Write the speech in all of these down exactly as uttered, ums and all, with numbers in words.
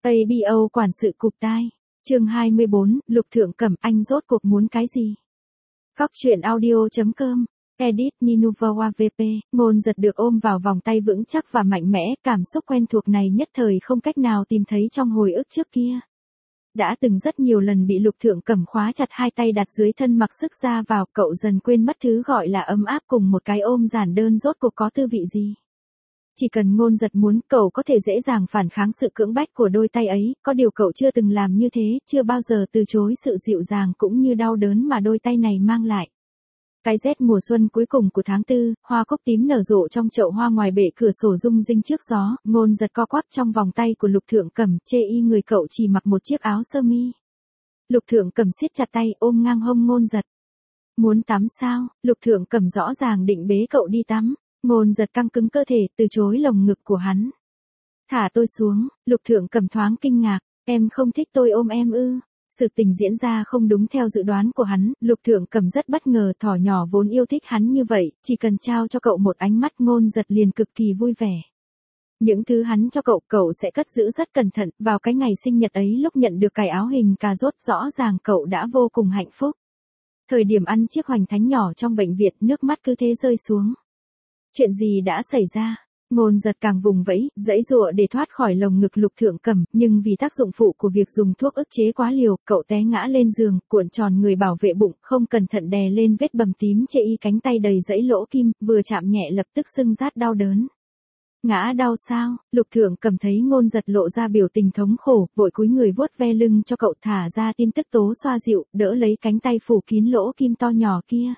a bê o quản sự cụp tai. Chương hai mươi bốn, Lục Thượng Cẩm, anh rốt cuộc muốn cái gì? Góc truyện audio chấm com. Edit Ninuva vê pê, Ngôn Giật được ôm vào vòng tay vững chắc và mạnh mẽ, cảm xúc quen thuộc này nhất thời không cách nào tìm thấy trong hồi ức trước kia. Đã từng rất nhiều lần bị Lục Thượng Cẩm khóa chặt hai tay đặt dưới thân mặc sức ra vào, cậu dần quên mất thứ gọi là ấm áp cùng một cái ôm giản đơn rốt cuộc có tư vị gì. Chỉ cần Ngôn Giật muốn, cậu có thể dễ dàng phản kháng sự cưỡng bách của đôi tay ấy, có điều cậu chưa từng làm như thế, chưa bao giờ từ chối sự dịu dàng cũng như đau đớn mà đôi tay này mang lại. Cái rét mùa xuân cuối cùng của tháng tư, hoa cúc tím nở rộ trong chậu hoa ngoài bệ cửa sổ rung rinh trước gió, Ngôn Giật co quắp trong vòng tay của Lục Thượng Cẩm, chê y người cậu chỉ mặc một chiếc áo sơ mi. Lục Thượng Cẩm siết chặt tay, ôm ngang hông Ngôn Giật. Muốn tắm sao? Lục Thượng Cẩm rõ ràng định bế cậu đi tắm. Ngôn Giật căng cứng cơ thể, từ chối lồng ngực của hắn. Thả tôi xuống. Lục Thượng Cẩm thoáng kinh ngạc, em không thích tôi ôm em ư? Sự tình diễn ra không đúng theo dự đoán của hắn, Lục Thượng Cẩm rất bất ngờ, thỏ nhỏ vốn yêu thích hắn như vậy, chỉ cần trao cho cậu một ánh mắt, Ngôn Giật liền cực kỳ vui vẻ. Những thứ hắn cho cậu, cậu sẽ cất giữ rất cẩn thận, vào cái ngày sinh nhật ấy lúc nhận được cài áo hình cà rốt rõ ràng cậu đã vô cùng hạnh phúc. Thời điểm ăn chiếc hoành thánh nhỏ trong bệnh viện, nước mắt cứ thế rơi xuống. Chuyện gì đã xảy ra? Ngôn Giật càng vùng vẫy, giãy giụa để thoát khỏi lồng ngực Lục Thượng Cẩm, nhưng vì tác dụng phụ của việc dùng thuốc ức chế quá liều, cậu té ngã lên giường, cuộn tròn người bảo vệ bụng, không cẩn thận đè lên vết bầm tím chê y cánh tay đầy dãy lỗ kim, vừa chạm nhẹ lập tức sưng rát đau đớn. Ngã đau sao? Lục Thượng Cẩm thấy Ngôn Giật lộ ra biểu tình thống khổ, vội cúi người vuốt ve lưng cho cậu, thả ra tin tức tố xoa dịu, đỡ lấy cánh tay phủ kín lỗ kim to nhỏ kia.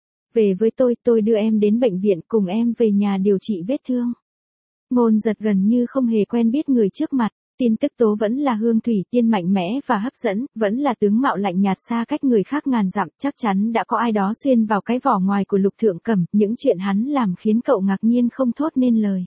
Về với tôi, tôi đưa em đến bệnh viện, cùng em về nhà điều trị vết thương. Ngôn Giật gần như không hề quen biết người trước mặt, tin tức tố vẫn là hương thủy tiên mạnh mẽ và hấp dẫn, vẫn là tướng mạo lạnh nhạt xa cách người khác ngàn dặm, chắc chắn đã có ai đó xuyên vào cái vỏ ngoài của Lục Thượng Cẩm, những chuyện hắn làm khiến cậu ngạc nhiên không thốt nên lời.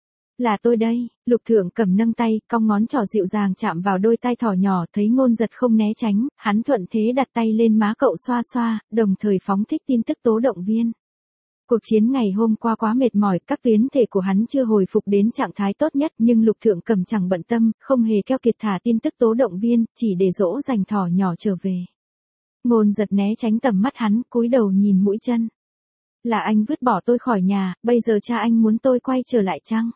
Là tôi đây. Lục Thượng Cẩm nâng tay, cong ngón trỏ dịu dàng chạm vào đôi tay thỏ nhỏ, thấy Ngôn Giật không né tránh, hắn thuận thế đặt tay lên má cậu xoa xoa, đồng thời phóng thích tin tức tố động viên. Cuộc chiến ngày hôm qua quá mệt mỏi, các tuyến thể của hắn chưa hồi phục đến trạng thái tốt nhất, nhưng Lục Thượng Cẩm chẳng bận tâm, không hề keo kiệt thả tin tức tố động viên, chỉ để dỗ dành thỏ nhỏ trở về. Ngôn Giật né tránh tầm mắt hắn, cúi đầu nhìn mũi chân. Là anh vứt bỏ tôi khỏi nhà, bây giờ cha anh muốn tôi quay trở lại chăng?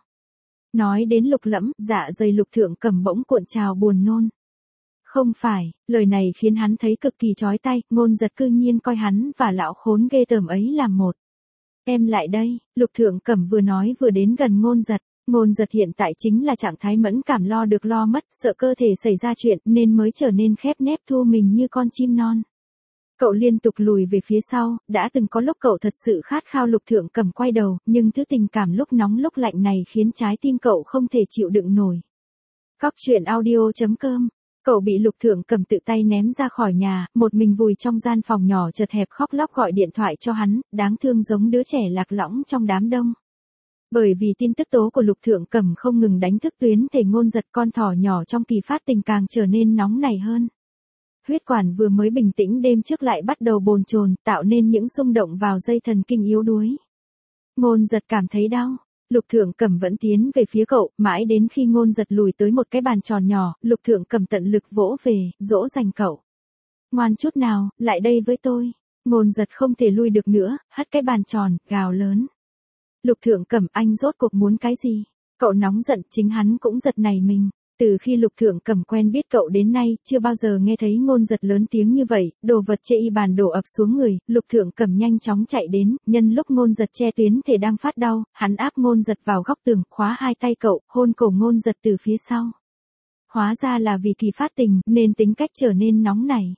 Nói đến Lục Lẫm, dạ dày Lục Thượng Cẩm bỗng cuộn trào buồn nôn. Không phải, lời này khiến hắn thấy cực kỳ chói tai, Ngôn Giật cư nhiên coi hắn và lão khốn ghê tởm ấy làm một. Em lại đây. Lục Thượng Cẩm vừa nói vừa đến gần Ngôn Giật. Ngôn Giật hiện tại chính là trạng thái mẫn cảm, lo được lo mất, sợ cơ thể xảy ra chuyện nên mới trở nên khép nép thu mình như con chim non. Cậu liên tục lùi về phía sau, đã từng có lúc cậu thật sự khát khao Lục Thượng Cẩm quay đầu, nhưng thứ tình cảm lúc nóng lúc lạnh này khiến trái tim cậu không thể chịu đựng nổi. Góc truyện audio chấm com. Cậu bị Lục Thượng Cẩm tự tay ném ra khỏi nhà, một mình vùi trong gian phòng nhỏ chật hẹp khóc lóc gọi điện thoại cho hắn, đáng thương giống đứa trẻ lạc lõng trong đám đông. Bởi vì tin tức tố của Lục Thượng Cẩm không ngừng đánh thức tuyến thể Ngôn Giật, con thỏ nhỏ trong kỳ phát tình càng trở nên nóng nảy hơn. Huyết quản vừa mới bình tĩnh đêm trước lại bắt đầu bồn chồn, tạo nên những xung động vào dây thần kinh yếu đuối. Ngôn Giật cảm thấy đau. Lục Thượng Cẩm vẫn tiến về phía cậu, mãi đến khi Ngôn Giật lùi tới một cái bàn tròn nhỏ, Lục Thượng Cẩm tận lực vỗ về, dỗ dành cậu. Ngoan chút nào, lại đây với tôi. Ngôn Giật không thể lui được nữa, hất cái bàn tròn, gào lớn. Lục Thượng Cẩm, anh rốt cuộc muốn cái gì? Cậu nóng giận, chính hắn cũng giật nảy mình. Từ khi Lục Thượng Cẩm quen biết cậu đến nay, chưa bao giờ nghe thấy Ngôn Giật lớn tiếng như vậy, đồ vật chê y bàn đổ ập xuống người, Lục Thượng Cẩm nhanh chóng chạy đến, nhân lúc Ngôn Giật che tuyến thể đang phát đau, hắn áp Ngôn Giật vào góc tường, khóa hai tay cậu, hôn cổ Ngôn Giật từ phía sau. Hóa ra là vì kỳ phát tình, nên tính cách trở nên nóng nảy.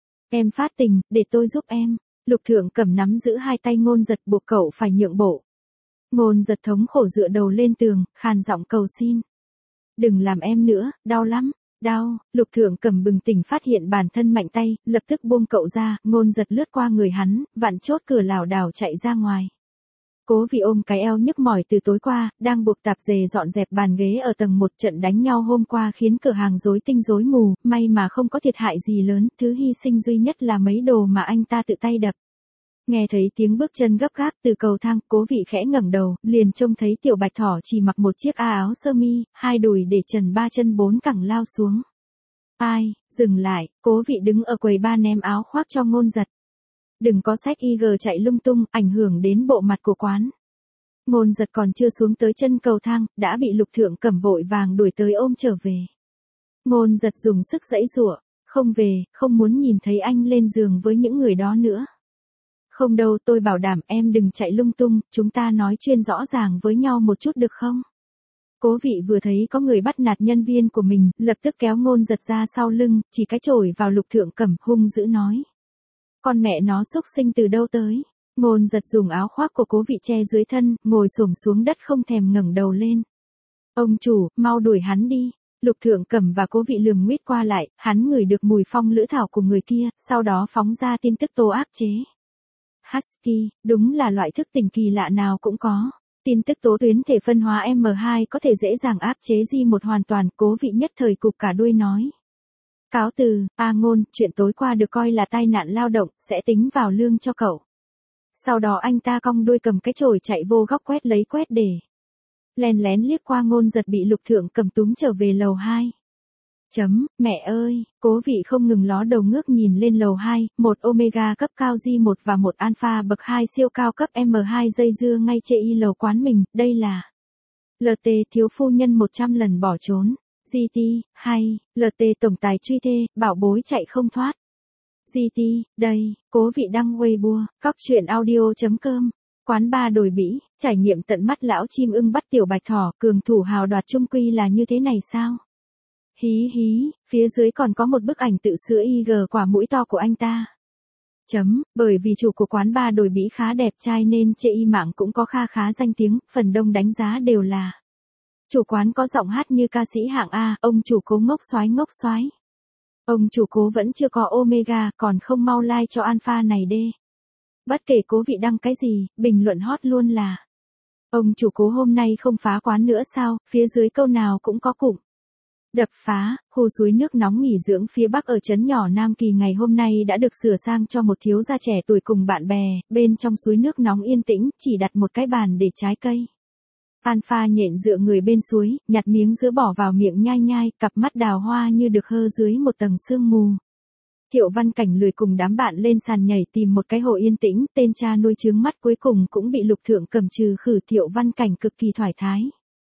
Em phát tình, để tôi giúp em. Lục Thượng Cẩm nắm giữ hai tay Ngôn Giật, buộc cậu phải nhượng bộ. Ngôn Giật thống khổ dựa đầu lên tường, khàn giọng cầu xin. Đừng làm em nữa, đau lắm, đau. Lục Thượng Cẩm bừng tỉnh phát hiện bản thân mạnh tay, lập tức buông cậu ra, Ngôn Giật lướt qua người hắn, vặn chốt cửa lảo đảo chạy ra ngoài. Cố vì ôm cái eo nhức mỏi từ tối qua, đang buộc tạp dề dọn dẹp bàn ghế ở tầng một, trận đánh nhau hôm qua khiến cửa hàng rối tinh rối mù, may mà không có thiệt hại gì lớn, thứ hy sinh duy nhất là mấy đồ mà anh ta tự tay đập. Nghe thấy tiếng bước chân gấp gáp từ cầu thang, Cố Vị khẽ ngẩng đầu, liền trông thấy Tiểu Bạch Thỏ chỉ mặc một chiếc a áo sơ mi, hai đùi để trần ba chân bốn cẳng lao xuống. Ai, dừng lại, Cố Vị đứng ở quầy ba ném áo khoác cho Ngôn Giật. Đừng có xách i giê chạy lung tung, ảnh hưởng đến bộ mặt của quán. Ngôn Giật còn chưa xuống tới chân cầu thang, đã bị Lục Thượng Cẩm vội vàng đuổi tới ôm trở về. Ngôn Giật dùng sức giãy giụa, không về, không muốn nhìn thấy anh lên giường với những người đó nữa. Không đâu, tôi bảo đảm em đừng chạy lung tung, chúng ta nói chuyện rõ ràng với nhau một chút được không? Cố Vị vừa thấy có người bắt nạt nhân viên của mình, lập tức kéo Ngôn Giật ra sau lưng, chỉ cái chổi vào Lục Thượng Cẩm, hung dữ nói. Con mẹ nó xúc sinh từ đâu tới? Ngôn Giật dùng áo khoác của Cố Vị che dưới thân, ngồi xổm xuống đất không thèm ngẩng đầu lên. Ông chủ, mau đuổi hắn đi. Lục Thượng Cẩm và Cố Vị lườm nguyết qua lại, hắn ngửi được mùi phong lữ thảo của người kia, sau đó phóng ra tin tức tố áp chế. Husky, đúng là loại thức tỉnh kỳ lạ nào cũng có. Tin tức tố tuyến thể phân hóa em hai có thể dễ dàng áp chế G một hoàn toàn, Cố Vị nhất thời cụp cả đuôi nói. Cáo từ, A Ngôn, chuyện tối qua được coi là tai nạn lao động, sẽ tính vào lương cho cậu. Sau đó anh ta cong đuôi cầm cái chổi chạy vô góc quét lấy quét để. Lén lén liếc qua Ngôn Giật bị Lục Thượng Cẩm túm trở về lầu hai. Chấm, mẹ ơi, Cố Vị không ngừng ló đầu ngước nhìn lên lầu hai, một Omega cấp cao G một và một Alpha bậc hai siêu cao cấp M hai dây dưa ngay trên y lầu quán mình, đây là lờ tê thiếu phu nhân một trăm lần bỏ trốn, giê tê, hay, lờ tê tổng tài truy thê, bảo bối chạy không thoát. giê tê, đây, Cố Vị đăng Weibo, cóc truyện audio chấm com. Quán ba Đồi Bỉ, trải nghiệm tận mắt lão chim ưng bắt Tiểu Bạch Thỏ, cường thủ hào đoạt trung quy là như thế này sao? Hí hí, phía dưới còn có một bức ảnh tự sữa i giê quả mũi to của anh ta. Chấm, bởi vì chủ của quán ba Đồi Bỉ khá đẹp trai nên trên y mạng cũng có kha khá danh tiếng, phần đông đánh giá đều là. Chủ quán có giọng hát như ca sĩ hạng A, ông chủ Cố ngốc xoái ngốc xoái. Ông chủ Cố vẫn chưa có Omega, còn không mau like cho Alpha này đê. Bất kể Cố Vị đăng cái gì, bình luận hot luôn là. Ông chủ Cố hôm nay không phá quán nữa sao, phía dưới câu nào cũng có cụm. Đập phá, khu suối nước nóng nghỉ dưỡng phía bắc ở trấn nhỏ Nam Kỳ ngày hôm nay đã được sửa sang cho một thiếu gia trẻ tuổi cùng bạn bè, bên trong suối nước nóng yên tĩnh, chỉ đặt một cái bàn để trái cây. Alpha nhện dựa người bên suối, nhặt miếng sữa bỏ vào miệng nhai nhai, cặp mắt đào hoa như được hơ dưới một tầng sương mù. Thiệu Văn Cảnh lười cùng đám bạn lên sàn nhảy tìm một cái hồ yên tĩnh, tên cha nuôi trướng mắt cuối cùng cũng bị Lục Thượng Cẩm trừ khử. Thiệu Văn Cảnh cực kỳ thoải thái.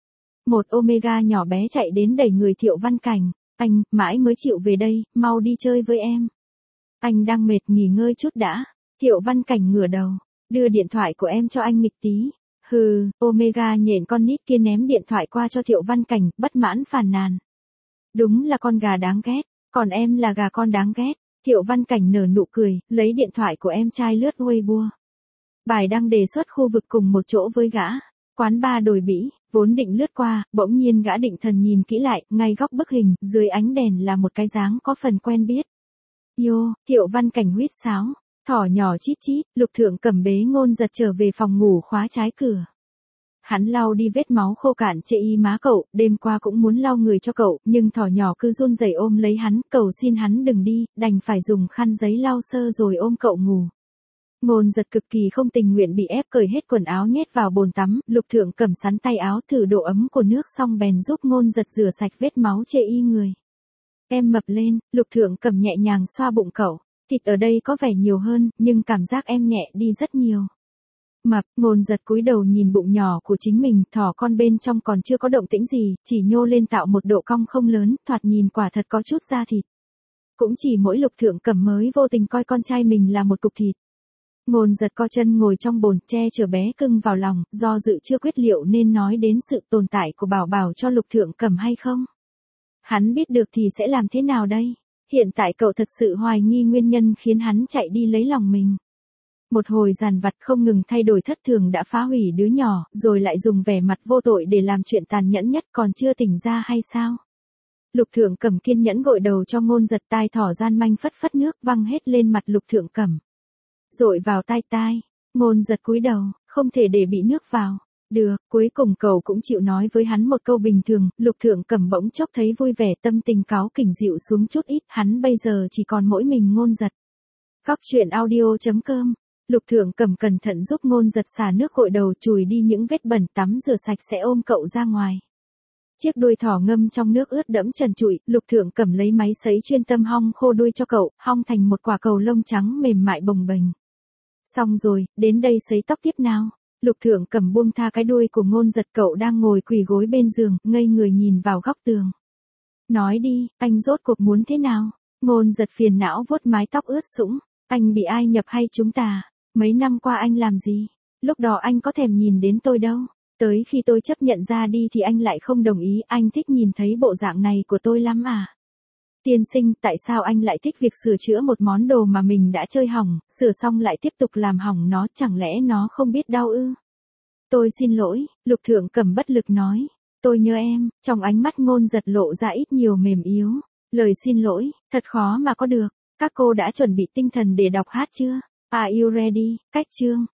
Một Omega nhỏ bé chạy đến đẩy người Thiệu Văn Cảnh, anh, mãi mới chịu về đây, mau đi chơi với em. Anh đang mệt, nghỉ ngơi chút đã. Thiệu Văn Cảnh ngửa đầu, đưa điện thoại của em cho anh nghịch tí. Hừ, Omega nhện con nít kia ném điện thoại qua cho Thiệu Văn Cảnh, bất mãn phàn nàn. Đúng là con gà đáng ghét, còn em là gà con đáng ghét. Thiệu Văn Cảnh nở nụ cười, lấy điện thoại của em trai lướt Weibo. Bài đăng đề xuất khu vực cùng một chỗ với gã. Quán ba Đồi Bỉ, vốn định lướt qua, bỗng nhiên gã định thần nhìn kỹ lại, ngay góc bức hình, dưới ánh đèn là một cái dáng có phần quen biết. Yo, Thiệu Văn Cảnh huýt sáo, thỏ nhỏ chít chít, Lục Thượng Cẩm bế Ngôn Giật trở về phòng ngủ khóa trái cửa. Hắn lau đi vết máu khô cạn trên y má cậu, đêm qua cũng muốn lau người cho cậu, nhưng thỏ nhỏ cứ run rẩy ôm lấy hắn, cầu xin hắn đừng đi, đành phải dùng khăn giấy lau sơ rồi ôm cậu ngủ. Ngôn Giật cực kỳ không tình nguyện bị ép cởi hết quần áo nhét vào bồn tắm, Lục Thượng Cẩm sắn tay áo thử độ ấm của nước xong bèn giúp Ngôn Giật rửa sạch vết máu trên y người. Em mập lên, Lục Thượng Cẩm nhẹ nhàng xoa bụng cậu, thịt ở đây có vẻ nhiều hơn, nhưng cảm giác em nhẹ đi rất nhiều. Mập, Ngôn Giật cúi đầu nhìn bụng nhỏ của chính mình, thỏ con bên trong còn chưa có động tĩnh gì, chỉ nhô lên tạo một độ cong không lớn, thoạt nhìn quả thật có chút da thịt. Cũng chỉ mỗi Lục Thượng Cẩm mới vô tình coi con trai mình là một cục thịt. Ngôn Giật co chân ngồi trong bồn, che chở bé cưng vào lòng, do dự chưa quyết liệu nên nói đến sự tồn tại của Bảo Bảo cho Lục Thượng Cẩm hay không. Hắn biết được thì sẽ làm thế nào đây? Hiện tại cậu thật sự hoài nghi nguyên nhân khiến hắn chạy đi lấy lòng mình. Một hồi giàn vặt không ngừng thay đổi thất thường đã phá hủy đứa nhỏ, rồi lại dùng vẻ mặt vô tội để làm chuyện tàn nhẫn nhất, còn chưa tỉnh ra hay sao? Lục Thượng Cẩm kiên nhẫn gội đầu cho Ngôn Giật, tai thỏ gian manh phất phất nước văng hết lên mặt Lục Thượng Cẩm. Dội vào tai tai, Ngôn Giật cúi đầu, không thể để bị nước vào. Được, cuối cùng cậu cũng chịu nói với hắn một câu bình thường. Lục Thượng Cẩm bỗng chốc thấy vui vẻ, tâm tình cáu kỉnh dịu xuống chút ít, hắn bây giờ chỉ còn mỗi mình Ngôn Giật. Cóc truyện audio chấm com Lục Thượng Cẩm cẩn thận giúp Ngôn Giật xả nước gội đầu, chùi đi những vết bẩn, tắm rửa sạch sẽ ôm cậu ra ngoài. Chiếc đuôi thỏ ngâm trong nước ướt đẫm trần trụi, Lục Thượng Cẩm lấy máy sấy chuyên tâm hong khô đuôi cho cậu, hong thành một quả cầu lông trắng mềm mại bồng bềnh. Xong rồi, đến đây sấy tóc tiếp nào. Lục Thượng Cẩm buông tha cái đuôi của Ngôn Giật, cậu đang ngồi quỳ gối bên giường, ngây người nhìn vào góc tường. Nói đi, anh rốt cuộc muốn thế nào? Ngôn Giật phiền não vuốt mái tóc ướt sũng. Anh bị ai nhập hay chúng ta? Mấy năm qua anh làm gì? Lúc đó anh có thèm nhìn đến tôi đâu. Tới khi tôi chấp nhận ra đi thì anh lại không đồng ý, anh thích nhìn thấy bộ dạng này của tôi lắm à? Tiên sinh, tại sao anh lại thích việc sửa chữa một món đồ mà mình đã chơi hỏng, sửa xong lại tiếp tục làm hỏng nó, chẳng lẽ nó không biết đau ư? Tôi xin lỗi, Lục Thượng Cẩm bất lực nói. Tôi nhớ em, trong ánh mắt Ngôn Giật lộ ra ít nhiều mềm yếu. Lời xin lỗi, thật khó mà có được. Các cô đã chuẩn bị tinh thần để đọc hát chưa? Are you ready? Cách chương.